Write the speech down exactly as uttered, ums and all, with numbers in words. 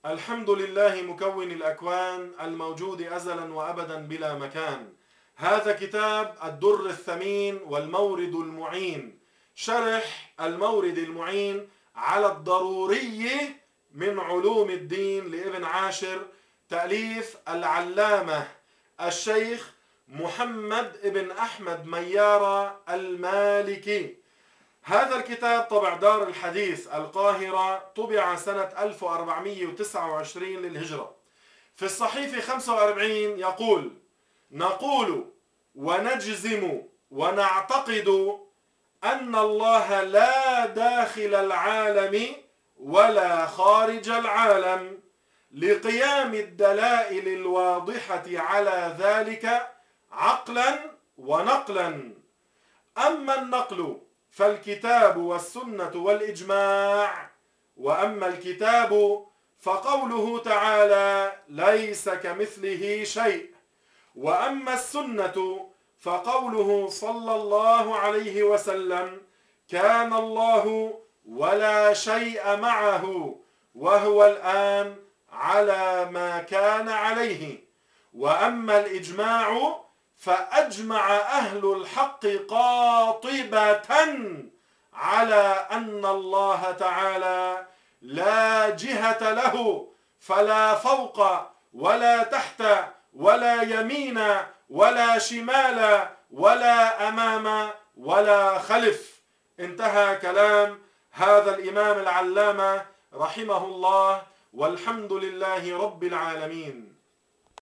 الحمد لله مكون الأكوان الموجود أزلا وأبدا بلا مكان. هذا كتاب الدر الثمين والمورد المعين، شرح المورد المعين على الضروري من علوم الدين لابن عاشر، تأليف العلامة الشيخ محمد ابن أحمد ميارة المالكي. هذا الكتاب طبع دار الحديث القاهرة، طبع سنة ألف وأربعمئة وتسعة وعشرين للهجرة. في الصحيفة خمسة وأربعين يقول: نقول ونجزم ونعتقد أن الله لا داخل العالم ولا خارج العالم، لقيام الدلائل الواضحة على ذلك عقلا ونقلا. أما النقل فالكتاب والسنة والإجماع، وأما الكتاب فقوله تعالى ليس كمثله شيء، وأما السنة فقوله صلى الله عليه وسلم كان الله ولا شيء معه وهو الآن على ما كان عليه. وأما الإجماع فأجمع أهل الحق قاطبة على أن الله تعالى لا جهة له، فلا فوق ولا تحت ولا يمين ولا شمال ولا أمام ولا خلف. انتهى كلام هذا الإمام العلامة رحمه الله، والحمد لله رب العالمين.